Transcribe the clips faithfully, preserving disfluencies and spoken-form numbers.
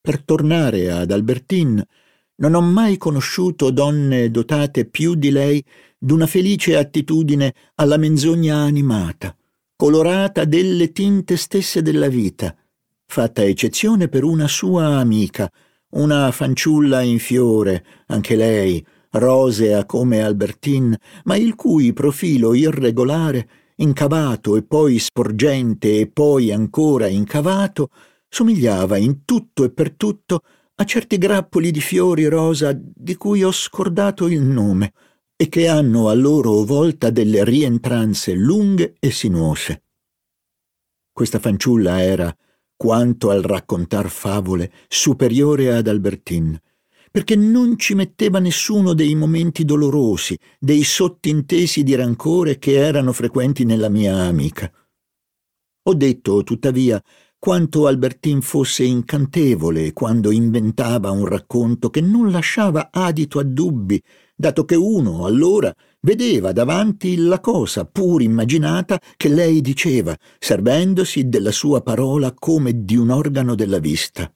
per tornare ad Albertine, non ho mai conosciuto donne dotate più di lei d'una felice attitudine alla menzogna animata, colorata delle tinte stesse della vita, fatta eccezione per una sua amica, una fanciulla in fiore, anche lei, rosea come Albertine, ma il cui profilo irregolare, incavato e poi sporgente e poi ancora incavato, somigliava in tutto e per tutto a certi grappoli di fiori rosa di cui ho scordato il nome e che hanno a loro volta delle rientranze lunghe e sinuose. Questa fanciulla era, quanto al raccontar favole, superiore ad Albertine, perché non ci metteva nessuno dei momenti dolorosi, dei sottintesi di rancore che erano frequenti nella mia amica. Ho detto, tuttavia, quanto Albertine fosse incantevole quando inventava un racconto che non lasciava adito a dubbi, dato che uno, allora, vedeva davanti la cosa pur immaginata che lei diceva, servendosi della sua parola come di un organo della vista.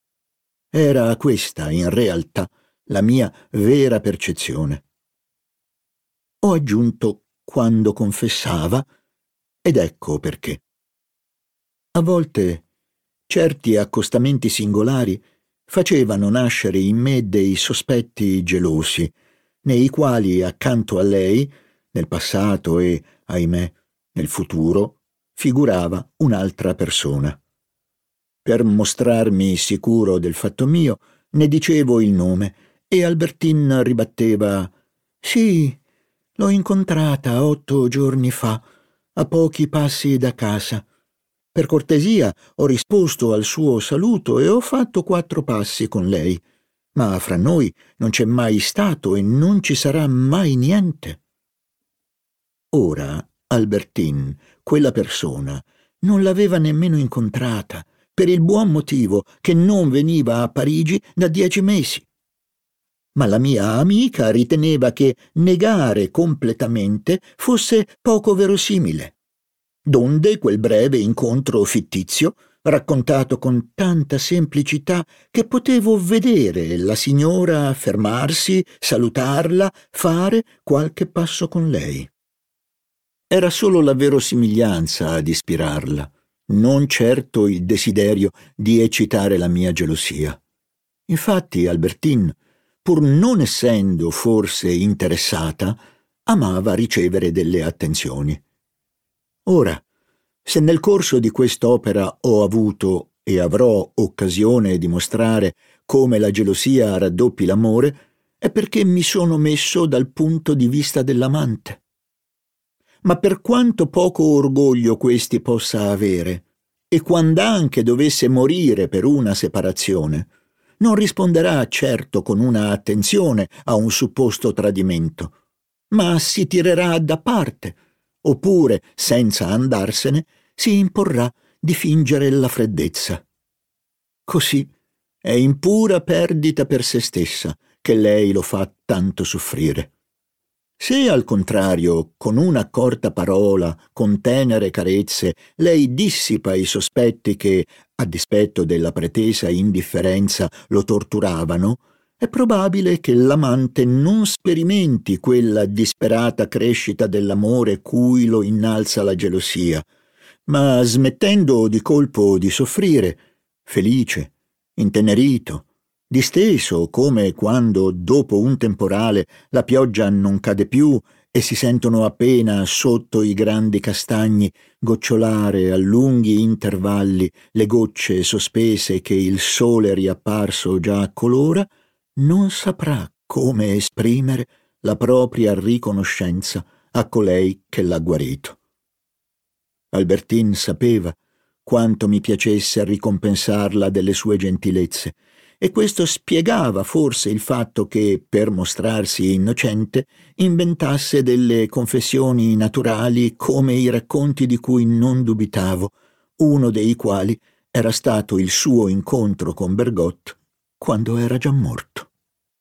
Era questa, in realtà, la mia vera percezione. Ho aggiunto quando confessava, ed ecco perché. A volte certi accostamenti singolari facevano nascere in me dei sospetti gelosi, nei quali accanto a lei, nel passato e, ahimè, nel futuro, figurava un'altra persona. Per mostrarmi sicuro del fatto mio, ne dicevo il nome e Albertine ribatteva: «Sì, l'ho incontrata otto giorni fa, a pochi passi da casa. Per cortesia ho risposto al suo saluto e ho fatto quattro passi con lei, ma fra noi non c'è mai stato e non ci sarà mai niente». Ora Albertine, quella persona, non l'aveva nemmeno incontrata, per il buon motivo che non veniva a Parigi da dieci mesi. Ma la mia amica riteneva che negare completamente fosse poco verosimile. Donde quel breve incontro fittizio, raccontato con tanta semplicità che potevo vedere la signora fermarsi, salutarla, fare qualche passo con lei. Era solo la verosimiglianza ad ispirarla, non certo il desiderio di eccitare la mia gelosia. Infatti Albertine, pur non essendo forse interessata, amava ricevere delle attenzioni. Ora, se nel corso di quest'opera ho avuto e avrò occasione di mostrare come la gelosia raddoppi l'amore, è perché mi sono messo dal punto di vista dell'amante. Ma per quanto poco orgoglio questi possa avere, e quand'anche dovesse morire per una separazione, non risponderà certo con una attenzione a un supposto tradimento, ma si tirerà da parte, oppure, senza andarsene, si imporrà di fingere la freddezza. Così è in pura perdita per se stessa che lei lo fa tanto soffrire. Se al contrario, con una corta parola, con tenere carezze, lei dissipa i sospetti che, a dispetto della pretesa indifferenza, lo torturavano, è probabile che l'amante non sperimenti quella disperata crescita dell'amore cui lo innalza la gelosia, ma smettendo di colpo di soffrire, felice, intenerito, disteso come quando, dopo un temporale, la pioggia non cade più e si sentono appena sotto i grandi castagni gocciolare a lunghi intervalli le gocce sospese che il sole riapparso già colora, non saprà come esprimere la propria riconoscenza a colei che l'ha guarito. Albertine sapeva quanto mi piacesse ricompensarla delle sue gentilezze, e questo spiegava forse il fatto che, per mostrarsi innocente, inventasse delle confessioni naturali come i racconti di cui non dubitavo, uno dei quali era stato il suo incontro con Bergotte quando era già morto.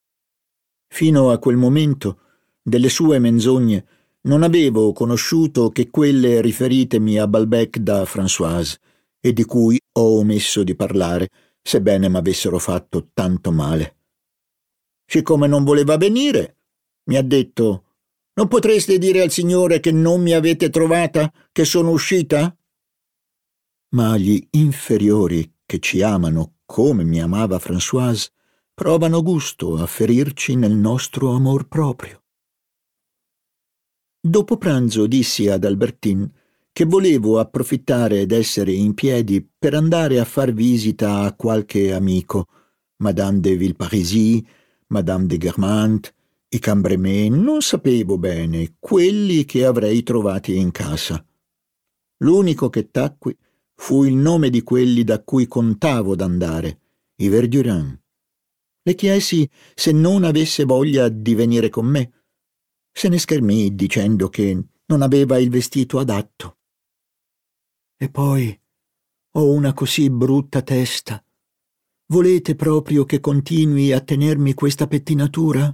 Fino a quel momento, delle sue menzogne, non avevo conosciuto che quelle riferitemi a Balbec da Françoise, e di cui ho omesso di parlare, sebbene m'avessero fatto tanto male. Siccome non voleva venire, mi ha detto: «Non potreste dire al Signore che non mi avete trovata, che sono uscita?» Ma gli inferiori che ci amano come mi amava Françoise provano gusto a ferirci nel nostro amor proprio. Dopo pranzo dissi ad Albertine che volevo approfittare d'essere in piedi per andare a far visita a qualche amico, Madame de Villeparisis, Madame de Guermantes, i Cambremer, non sapevo bene, quelli che avrei trovati in casa. L'unico che tacqui fu il nome di quelli da cui contavo d'andare, i Verdurins. Le chiesi se non avesse voglia di venire con me. Se ne schermì dicendo che non aveva il vestito adatto. E poi ho una così brutta testa. Volete proprio che continui a tenermi questa pettinatura?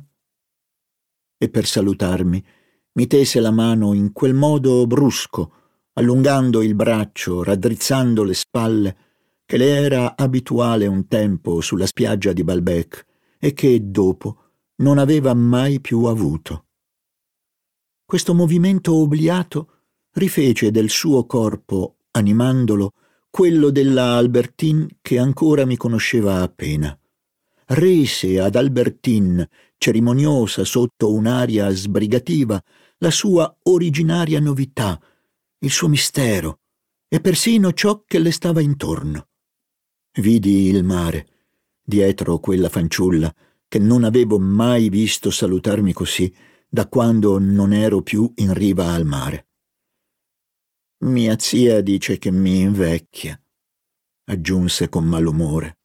E per salutarmi mi tese la mano in quel modo brusco, allungando il braccio, raddrizzando le spalle, che le era abituale un tempo sulla spiaggia di Balbec e che dopo non aveva mai più avuto. Questo movimento obliato rifece del suo corpo, animandolo, quello della Albertine che ancora mi conosceva appena. Rese ad Albertine, cerimoniosa sotto un'aria sbrigativa, la sua originaria novità, il suo mistero e persino ciò che le stava intorno. Vidi il mare, dietro quella fanciulla che non avevo mai visto salutarmi così da quando non ero più in riva al mare. Mia zia dice che mi invecchia, aggiunse con malumore.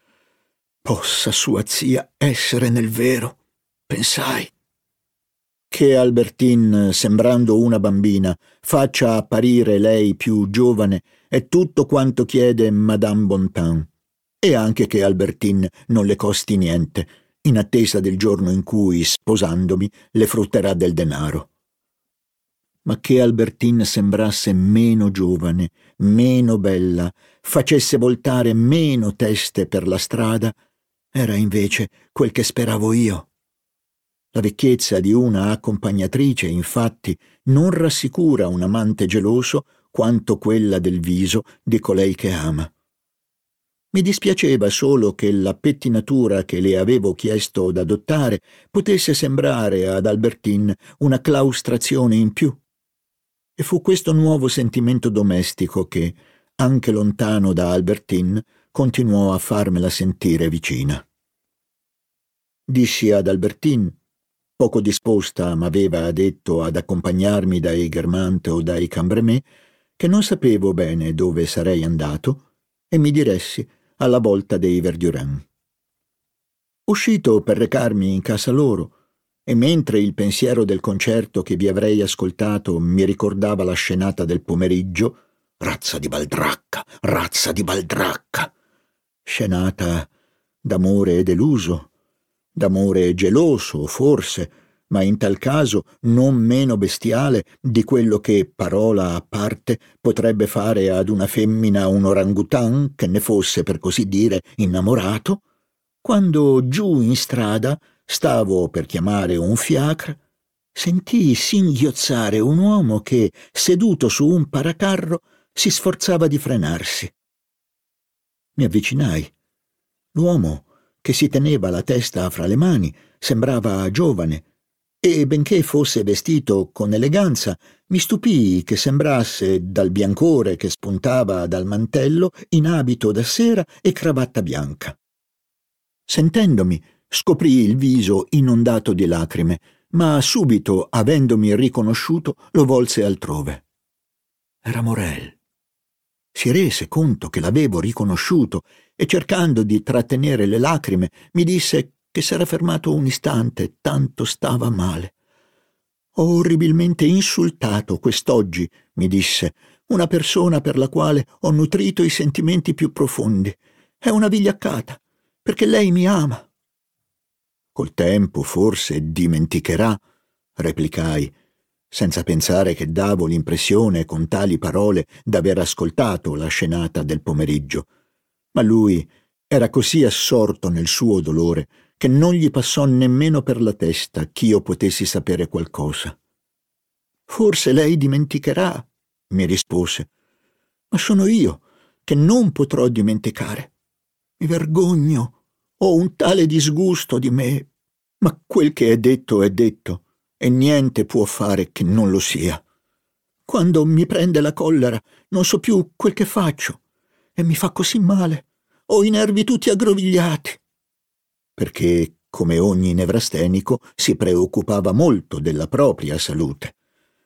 Possa sua zia essere nel vero, pensai. Che Albertine, sembrando una bambina, faccia apparire lei più giovane è tutto quanto chiede Madame Bontemps, e anche che Albertine non le costi niente, in attesa del giorno in cui, sposandomi, le frutterà del denaro. Ma che Albertine sembrasse meno giovane, meno bella, facesse voltare meno teste per la strada, era invece quel che speravo io. La vecchiezza di una accompagnatrice, infatti, non rassicura un amante geloso quanto quella del viso di colei che ama. Mi dispiaceva solo che la pettinatura che le avevo chiesto d'adottare potesse sembrare ad Albertine una claustrazione in più. E fu questo nuovo sentimento domestico che, anche lontano da Albertine, continuò a farmela sentire vicina. Dissi ad Albertine, poco disposta m'aveva detto ad accompagnarmi dai Guermantes o dai Cambremer, che non sapevo bene dove sarei andato, e mi diressi alla volta dei Verdurins. Uscito per recarmi in casa loro, e mentre il pensiero del concerto che vi avrei ascoltato mi ricordava la scenata del pomeriggio, razza di baldracca, razza di baldracca, scenata d'amore deluso, d'amore geloso, forse, ma in tal caso non meno bestiale di quello che, parola a parte, potrebbe fare ad una femmina un orangutan che ne fosse, per così dire, innamorato, quando giù in strada stavo per chiamare un fiacre, sentii singhiozzare un uomo che, seduto su un paracarro, si sforzava di frenarsi. Mi avvicinai. L'uomo, che si teneva la testa fra le mani, sembrava giovane, e benché fosse vestito con eleganza, mi stupii che sembrasse, dal biancore che spuntava dal mantello, in abito da sera e cravatta bianca. Sentendomi, scoprì il viso inondato di lacrime, ma subito, avendomi riconosciuto, lo volse altrove. Era Morel. Si rese conto che l'avevo riconosciuto e, cercando di trattenere le lacrime, mi disse che s'era fermato un istante, tanto stava male. «Ho orribilmente insultato quest'oggi», mi disse, «una persona per la quale ho nutrito i sentimenti più profondi. È una vigliaccata, perché lei mi ama». «Col tempo forse dimenticherà», replicai, senza pensare che davo l'impressione con tali parole d'aver ascoltato la scenata del pomeriggio. Ma lui Era così assorto nel suo dolore che non gli passò nemmeno per la testa ch'io potessi sapere qualcosa. «Forse lei dimenticherà», mi rispose, «ma sono io che non potrò dimenticare. Mi vergogno, ho un tale disgusto di me, ma quel che è detto è detto e niente può fare che non lo sia. Quando mi prende la collera non so più quel che faccio e mi fa così male, ho i nervi tutti aggrovigliati». Perché, come ogni nevrastenico, si preoccupava molto della propria salute.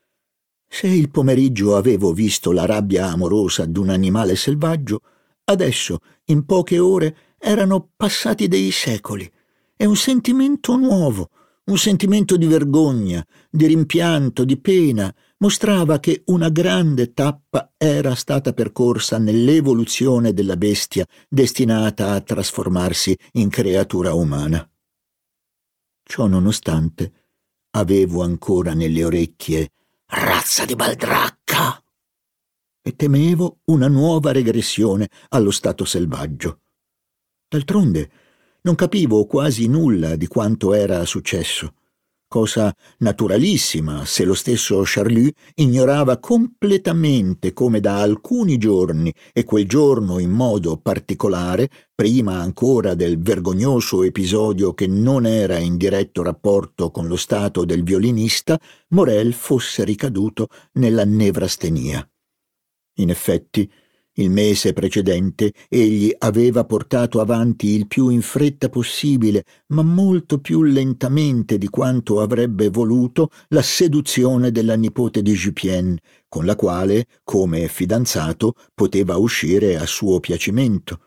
Se il pomeriggio avevo visto la rabbia amorosa d'un animale selvaggio, adesso, in poche ore, erano passati dei secoli e un sentimento nuovo, un sentimento di vergogna, di rimpianto, di pena, mostrava che una grande tappa era stata percorsa nell'evoluzione della bestia destinata a trasformarsi in creatura umana. Ciò nonostante, avevo ancora nelle orecchie «Razza di baldracca!» e temevo una nuova regressione allo stato selvaggio. D'altronde non capivo quasi nulla di quanto era successo, cosa naturalissima se lo stesso Charlus ignorava completamente come da alcuni giorni, e quel giorno in modo particolare, prima ancora del vergognoso episodio che non era in diretto rapporto con lo stato del violinista, Morel fosse ricaduto nella nevrastenia. In effetti, il mese precedente egli aveva portato avanti il più in fretta possibile, ma molto più lentamente di quanto avrebbe voluto, la seduzione della nipote di Jupien, con la quale, come fidanzato, poteva uscire a suo piacimento.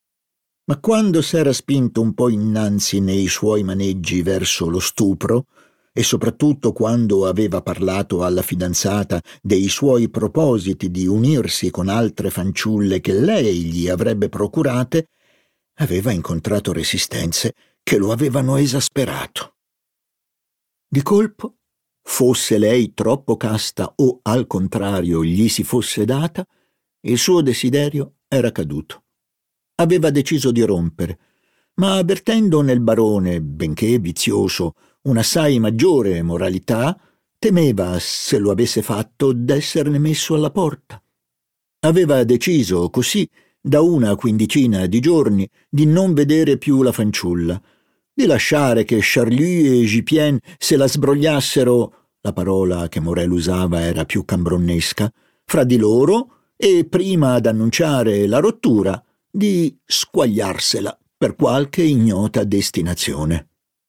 Ma quando s'era spinto un po' innanzi nei suoi maneggi verso lo stupro, e soprattutto quando aveva parlato alla fidanzata dei suoi propositi di unirsi con altre fanciulle che lei gli avrebbe procurate, aveva incontrato resistenze che lo avevano esasperato. Di colpo, fosse lei troppo casta o al contrario gli si fosse data, il suo desiderio era caduto. Aveva deciso di rompere, ma avvertendo nel barone, benché vizioso, un'assai maggiore moralità, temeva, se lo avesse fatto, d'esserne messo alla porta. Aveva deciso, così, da una quindicina di giorni, di non vedere più la fanciulla, di lasciare che Charlus e Jupien se la sbrogliassero, la parola che Morel usava era più cambronnesca, fra di loro e, prima d'annunciare la rottura, di squagliarsela per qualche ignota destinazione.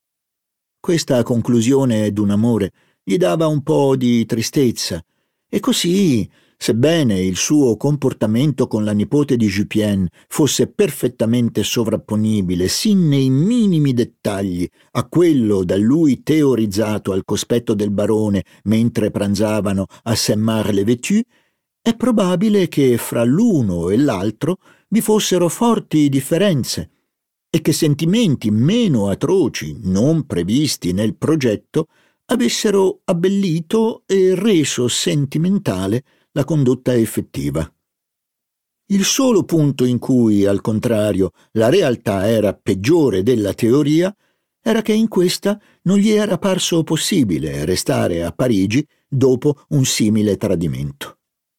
Questa conclusione d'un amore gli dava un po' di tristezza, e così, sebbene il suo comportamento con la nipote di Jupien fosse perfettamente sovrapponibile sin nei minimi dettagli a quello da lui teorizzato al cospetto del barone mentre pranzavano a Saint-Marc-le-Vêtu, è probabile che fra l'uno e l'altro vi fossero forti differenze e che sentimenti meno atroci, non previsti nel progetto, avessero abbellito e reso sentimentale la condotta effettiva. Il solo punto in cui, al contrario, la realtà era peggiore della teoria era che in questa non gli era parso possibile restare a Parigi dopo un simile tradimento.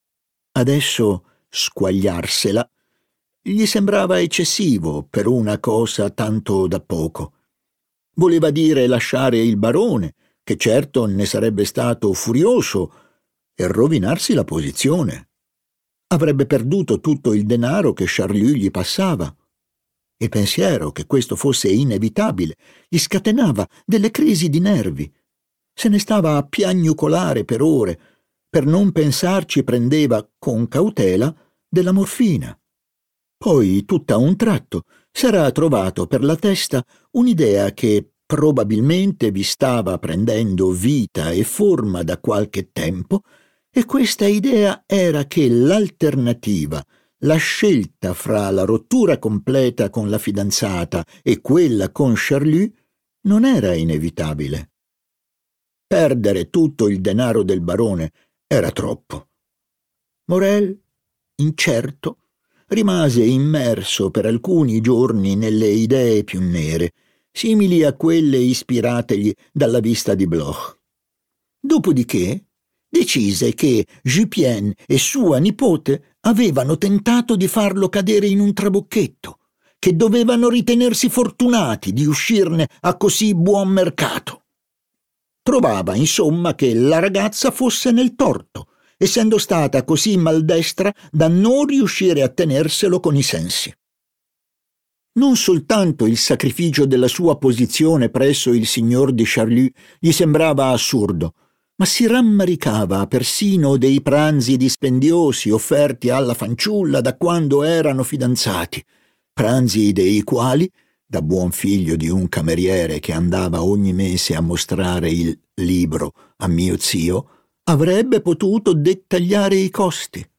Adesso squagliarsela gli sembrava eccessivo per una cosa tanto da poco. Voleva dire lasciare il barone, che certo ne sarebbe stato furioso, e rovinarsi la posizione. Avrebbe perduto tutto il denaro che Charlus gli passava. Il pensiero che questo fosse inevitabile gli scatenava delle crisi di nervi. Se ne stava a piagnucolare per ore. Per non pensarci prendeva, con cautela, della morfina. Poi, tutt'a un tratto, s'era trovato per la testa un'idea che probabilmente vi stava prendendo vita e forma da qualche tempo, e questa idea era che l'alternativa, la scelta fra la rottura completa con la fidanzata e quella con Charlus, non era inevitabile. Perdere tutto il denaro del barone era troppo. Morel, incerto, rimase immerso per alcuni giorni nelle idee più nere, simili a quelle ispirategli dalla vista di Bloch. Dopodiché decise che Jupien e sua nipote avevano tentato di farlo cadere in un trabocchetto, che dovevano ritenersi fortunati di uscirne a così buon mercato. Trovava, insomma, che la ragazza fosse nel torto, essendo stata così maldestra da non riuscire a tenerselo con i sensi. Non soltanto il sacrificio della sua posizione presso il signor de Charlus gli sembrava assurdo, ma si rammaricava persino dei pranzi dispendiosi offerti alla fanciulla da quando erano fidanzati, pranzi dei quali, da buon figlio di un cameriere che andava ogni mese a mostrare il libro a mio zio, avrebbe potuto dettagliare i costi.